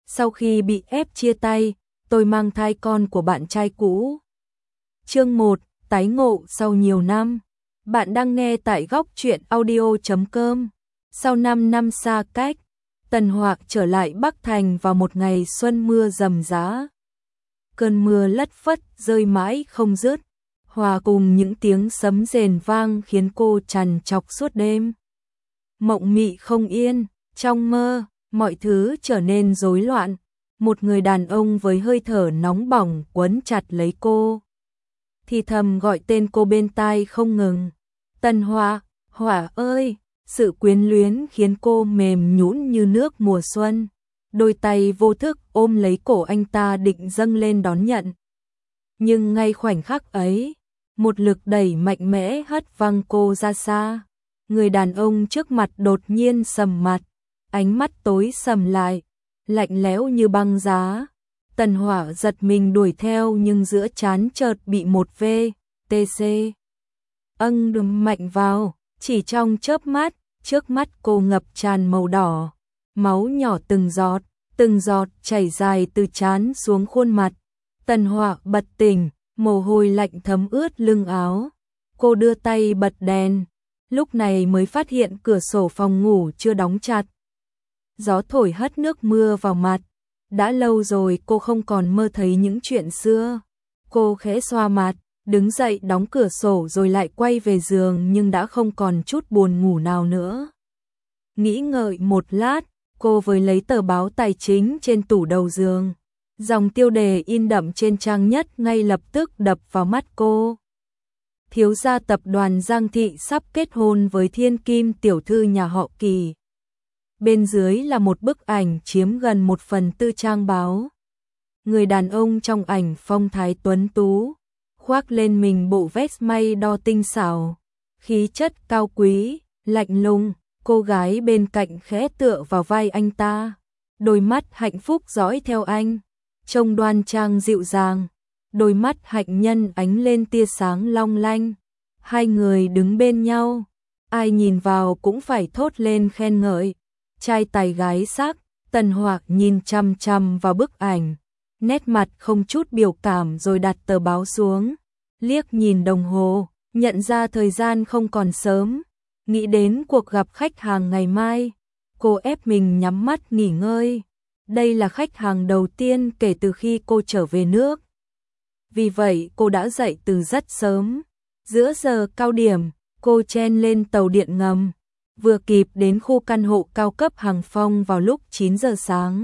Sau khi bị ép chia tay, tôi mang thai con của bạn trai cũ. Chương 1, tái ngộ sau nhiều năm. Bạn đang nghe tại góc truyện audio.com. Sau 5 năm xa cách, Tần Hoạc trở lại Bắc Thành vào một ngày xuân mưa rầm rã. Cơn mưa lất phất rơi mãi không dứt, hòa cùng những tiếng sấm rền vang khiến cô trằn trọc suốt đêm. Mộng mị không yên, trong mơ, mọi thứ trở nên rối loạn. Một người đàn ông với hơi thở nóng bỏng quấn chặt lấy cô, thì thầm gọi tên cô bên tai không ngừng. Tần Hoạc, Hỏa ơi! Sự quyến luyến khiến cô mềm nhũn như nước mùa xuân. Đôi tay vô thức ôm lấy cổ anh ta định dâng lên đón nhận. Nhưng ngay khoảnh khắc ấy, một lực đẩy mạnh mẽ hất văng cô ra xa. Người đàn ông trước mặt đột nhiên sầm mặt, ánh mắt tối sầm lại, lạnh lẽo như băng giá. Tần Hỏa giật mình đuổi theo nhưng giữa trán chợt bị một VTC đâm mạnh vào, chỉ trong chớp mắt, trước mắt cô ngập tràn màu đỏ, máu nhỏ từng giọt chảy dài từ trán xuống khuôn mặt. Tần Hỏa bật tỉnh, mồ hôi lạnh thấm ướt lưng áo. Cô đưa tay bật đèn, lúc này mới phát hiện cửa sổ phòng ngủ chưa đóng chặt. Gió thổi hất nước mưa vào mặt. Đã lâu rồi cô không còn mơ thấy những chuyện xưa. Cô khẽ xoa mặt, đứng dậy đóng cửa sổ rồi lại quay về giường nhưng đã không còn chút buồn ngủ nào nữa. Nghĩ ngợi một lát, cô với lấy tờ báo tài chính trên tủ đầu giường. Dòng tiêu đề in đậm trên trang nhất ngay lập tức đập vào mắt cô. Thiếu gia tập đoàn Giang Thị sắp kết hôn với thiên kim tiểu thư nhà họ Kỳ. Bên dưới là một bức ảnh chiếm gần 1/4 trang báo. Người đàn ông trong ảnh phong thái tuấn tú, khoác lên mình bộ vest may đo tinh xảo, khí chất cao quý, lạnh lùng. Cô gái bên cạnh khẽ tựa vào vai anh ta, đôi mắt hạnh phúc dõi theo anh, trông đoan trang dịu dàng, đôi mắt hạnh nhân ánh lên tia sáng long lanh. Hai người đứng bên nhau, ai nhìn vào cũng phải thốt lên khen ngợi. Trai tài gái sắc. Tần Hoạc nhìn chằm chằm vào bức ảnh, nét mặt không chút biểu cảm rồi đặt tờ báo xuống, liếc nhìn đồng hồ, nhận ra thời gian không còn sớm, nghĩ đến cuộc gặp khách hàng ngày mai, cô ép mình nhắm mắt nghỉ ngơi. Đây là khách hàng đầu tiên kể từ khi cô trở về nước. Vì vậy cô đã dậy từ rất sớm. Giữa giờ cao điểm, cô chen lên tàu điện ngầm, vừa kịp đến khu căn hộ cao cấp Hằng Phong vào lúc 9 giờ sáng.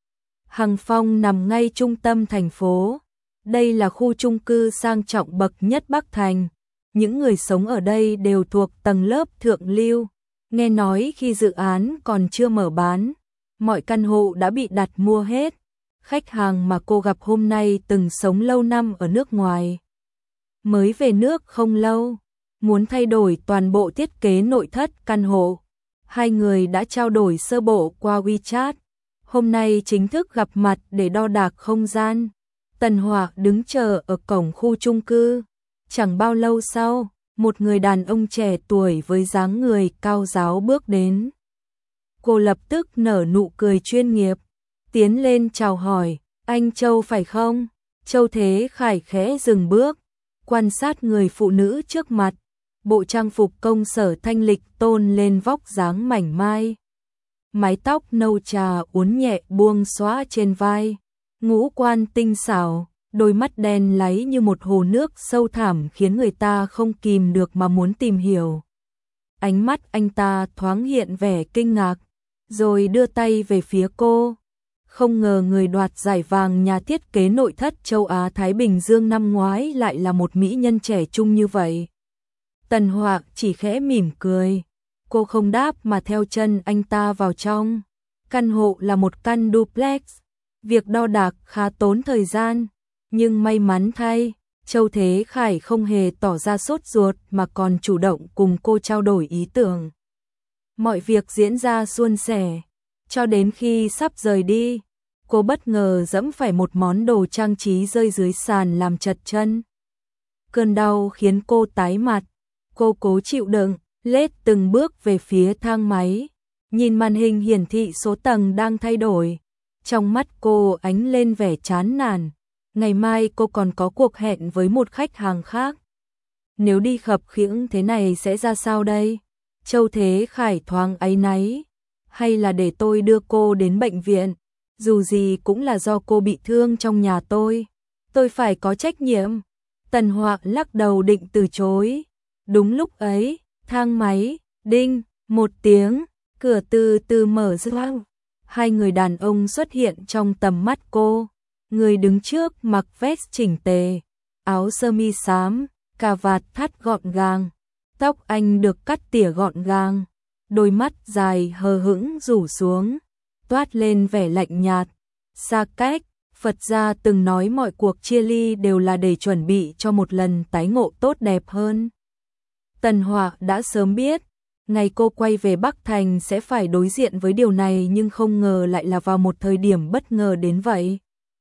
Hằng Phong nằm ngay trung tâm thành phố. Đây là khu chung cư sang trọng bậc nhất Bắc Thành. Những người sống ở đây đều thuộc tầng lớp thượng lưu. Nghe nói khi dự án còn chưa mở bán, mọi căn hộ đã bị đặt mua hết. Khách hàng mà cô gặp hôm nay từng sống lâu năm ở nước ngoài, mới về nước không lâu, muốn thay đổi toàn bộ thiết kế nội thất căn hộ. Hai người đã trao đổi sơ bộ qua WeChat. Hôm nay chính thức gặp mặt để đo đạc không gian. Tần Hoạc đứng chờ ở cổng khu chung cư. Chẳng bao lâu sau, một người đàn ông trẻ tuổi với dáng người cao ráo bước đến. Cô lập tức nở nụ cười chuyên nghiệp, tiến lên chào hỏi, anh Châu phải không? Châu Thế Khải khẽ dừng bước, quan sát người phụ nữ trước mặt. Bộ trang phục công sở thanh lịch tôn lên vóc dáng mảnh mai. Mái tóc nâu trà uốn nhẹ buông xõa trên vai, ngũ quan tinh xảo, đôi mắt đen láy như một hồ nước sâu thẳm khiến người ta không kìm được mà muốn tìm hiểu. Ánh mắt anh ta thoáng hiện vẻ kinh ngạc, rồi đưa tay về phía cô. Không ngờ người đoạt giải vàng nhà thiết kế nội thất châu Á Thái Bình Dương năm ngoái lại là một mỹ nhân trẻ trung như vậy. Tần Hoạc chỉ khẽ mỉm cười. Cô không đáp mà theo chân anh ta vào trong. Căn hộ là một căn duplex. Việc đo đạc khá tốn thời gian, nhưng may mắn thay, Châu Thế Khải không hề tỏ ra sốt ruột mà còn chủ động cùng cô trao đổi ý tưởng. Mọi việc diễn ra suôn sẻ, cho đến khi sắp rời đi, cô bất ngờ giẫm phải một món đồ trang trí rơi dưới sàn làm trật chân. Cơn đau khiến cô tái mặt. Cô cố chịu đựng, lết từng bước về phía thang máy, nhìn màn hình hiển thị số tầng đang thay đổi. Trong mắt cô ánh lên vẻ chán nản. Ngày mai cô còn có cuộc hẹn với một khách hàng khác. Nếu đi khập khiễng thế này sẽ ra sao đây? Châu Thế Khải thoáng áy náy. Hay là để tôi đưa cô đến bệnh viện? Dù gì cũng là do cô bị thương trong nhà tôi phải có trách nhiệm. Tần Họa lắc đầu định từ chối. Đúng lúc ấy, thang máy, đinh, một tiếng, cửa từ từ mở ra. Hai người đàn ông xuất hiện trong tầm mắt cô. Người đứng trước mặc vest chỉnh tề, áo sơ mi xám, cà vạt thắt gọn gàng, tóc anh được cắt tỉa gọn gàng, đôi mắt dài hờ hững rủ xuống, toát lên vẻ lạnh nhạt, xa cách. Phật gia từng nói mọi cuộc chia ly đều là để chuẩn bị cho một lần tái ngộ tốt đẹp hơn. Tần Họa đã sớm biết, ngày cô quay về Bắc Thành sẽ phải đối diện với điều này, nhưng không ngờ lại là vào một thời điểm bất ngờ đến vậy.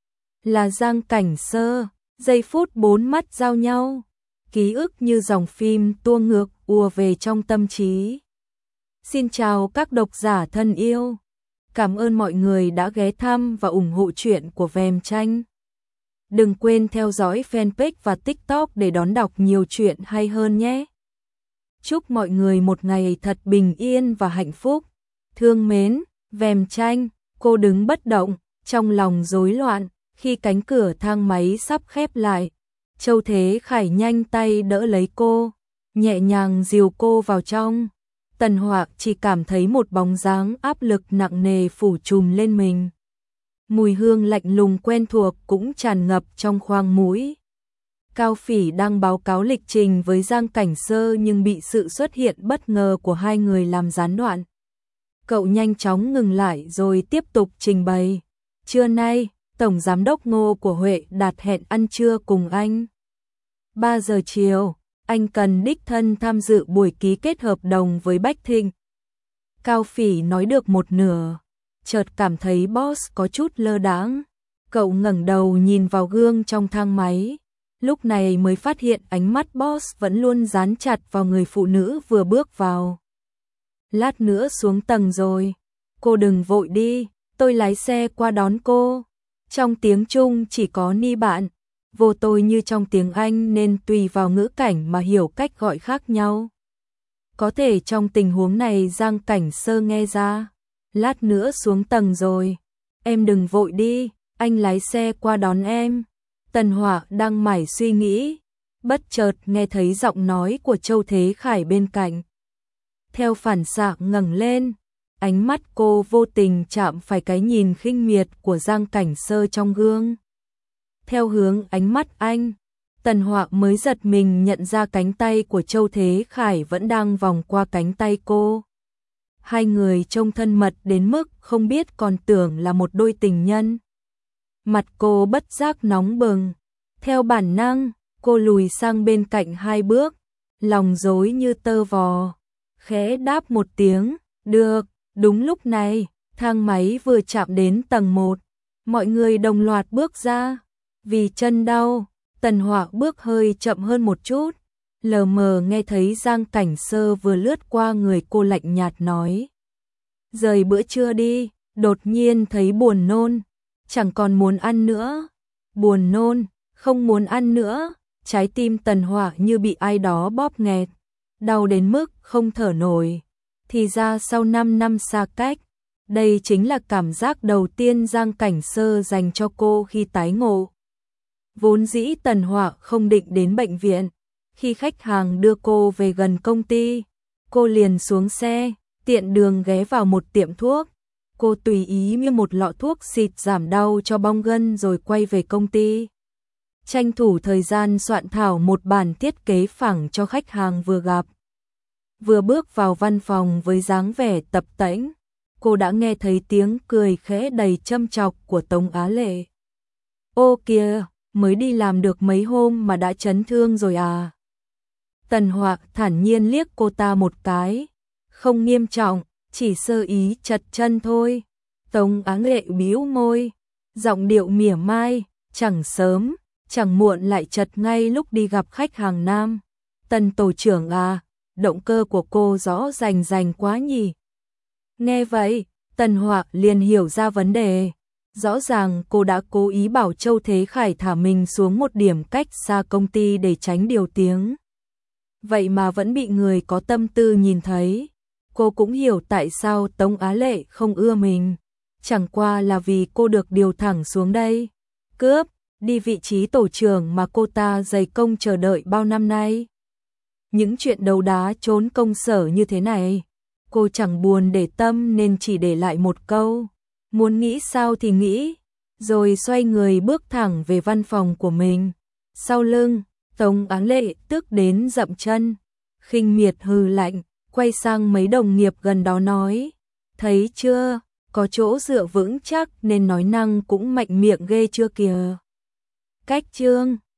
Là Giang Cảnh Sơ, giây phút bốn mắt giao nhau, ký ức như dòng phim tua ngược ùa về trong tâm trí. Xin chào các độc giả thân yêu. Cảm ơn mọi người đã ghé thăm và ủng hộ truyện của Vèm Tranh. Đừng quên theo dõi fanpage và TikTok để đón đọc nhiều chuyện hay hơn nhé. Chúc mọi người một ngày thật bình yên và hạnh phúc. Thương mến, Vèm Tranh. Cô đứng bất động, trong lòng rối loạn, khi cánh cửa thang máy sắp khép lại. Châu Thế Khải nhanh tay đỡ lấy cô, nhẹ nhàng dìu cô vào trong. Tần Họa chỉ cảm thấy một bóng dáng áp lực nặng nề phủ trùm lên mình. Mùi hương lạnh lùng quen thuộc cũng tràn ngập trong khoang mũi. Cao Phỉ đang báo cáo lịch trình với Giang Cảnh Sơ nhưng bị sự xuất hiện bất ngờ của hai người làm gián đoạn. Cậu nhanh chóng ngừng lại rồi tiếp tục trình bày. Trưa nay, Tổng Giám đốc Ngô của Huệ đạt hẹn ăn trưa cùng anh. 3 giờ chiều, anh cần đích thân tham dự buổi ký kết hợp đồng với Bách Thịnh. Cao Phỉ nói được một nửa, chợt cảm thấy boss có chút lơ đãng. Cậu ngẩng đầu nhìn vào gương trong thang máy, lúc này mới phát hiện ánh mắt boss vẫn luôn dán chặt vào người phụ nữ vừa bước vào. Lát nữa xuống tầng rồi, cô đừng vội đi, tôi lái xe qua đón cô. Trong tiếng Trung chỉ có ni bạn, vô tôi như trong tiếng Anh nên tùy vào ngữ cảnh mà hiểu cách gọi khác nhau. Có thể trong tình huống này Giang Cảnh Sơ nghe ra. Lát nữa xuống tầng rồi, em đừng vội đi, anh lái xe qua đón em. Tần Họa đang mải suy nghĩ, bất chợt nghe thấy giọng nói của Châu Thế Khải bên cạnh. Theo phản xạ ngẩng lên, ánh mắt cô vô tình chạm phải cái nhìn khinh miệt của Giang Cảnh Sơ trong gương. Theo hướng ánh mắt anh, Tần Họa mới giật mình nhận ra cánh tay của Châu Thế Khải vẫn đang vòng qua cánh tay cô. Hai người trông thân mật đến mức không biết còn tưởng là một đôi tình nhân. Mặt cô bất giác nóng bừng. Theo bản năng, cô lùi sang bên cạnh 2 bước, lòng rối như tơ vò. Khẽ đáp một tiếng, được. Đúng lúc này, thang máy vừa chạm đến tầng 1, mọi người đồng loạt bước ra. Vì chân đau, Tần Họa bước hơi chậm hơn một chút, lờ mờ nghe thấy Giang Cảnh Sơ vừa lướt qua người cô lạnh nhạt nói. Rời bữa trưa đi, đột nhiên thấy buồn nôn, chẳng còn muốn ăn nữa. Buồn nôn, không muốn ăn nữa, trái tim Tần Họa như bị ai đó bóp nghẹt, đau đến mức không thở nổi. Thì ra sau 5 năm xa cách, đây chính là cảm giác đầu tiên Giang Cảnh Sơ dành cho cô khi tái ngộ. Vốn dĩ Tần Họa không định đến bệnh viện, khi khách hàng đưa cô về gần công ty, cô liền xuống xe, tiện đường ghé vào một tiệm thuốc. Cô tùy ý mua một lọ thuốc xịt giảm đau cho bong gân rồi quay về công ty. Tranh thủ thời gian soạn thảo một bản thiết kế phẳng cho khách hàng vừa gặp. Vừa bước vào văn phòng với dáng vẻ tập tễnh, cô đã nghe thấy tiếng cười khẽ đầy châm chọc của Tống Á Lệ. Ô kìa, mới đi làm được mấy hôm mà đã chấn thương rồi à? Tần Họa thản nhiên liếc cô ta một cái. Không nghiêm trọng, chỉ sơ ý chật chân thôi. Tống Á Lệ bĩu môi, giọng điệu mỉa mai, chẳng sớm, chẳng muộn lại chật ngay lúc đi gặp khách hàng nam. Tần tổ trưởng à, động cơ của cô rõ rành rành quá nhỉ. Nghe vậy, Tần Họa liền hiểu ra vấn đề. Rõ ràng cô đã cố ý bảo Châu Thế Khải thả mình xuống một điểm cách xa công ty để tránh điều tiếng. Vậy mà vẫn bị người có tâm tư nhìn thấy. Cô cũng hiểu tại sao Tống Á Lệ không ưa mình. Chẳng qua là vì cô được điều thẳng xuống đây. Cướp đi vị trí tổ trưởng mà cô ta dày công chờ đợi bao năm nay. Những chuyện đấu đá trốn công sở như thế này, cô chẳng buồn để tâm nên chỉ để lại một câu. Muốn nghĩ sao thì nghĩ, rồi xoay người bước thẳng về văn phòng của mình. Sau lưng, Tống Á Lệ tức đến dậm chân, khinh miệt hừ lạnh, quay sang mấy đồng nghiệp gần đó nói, thấy chưa, có chỗ dựa vững chắc nên nói năng cũng mạnh miệng ghê chưa kìa. Cách chương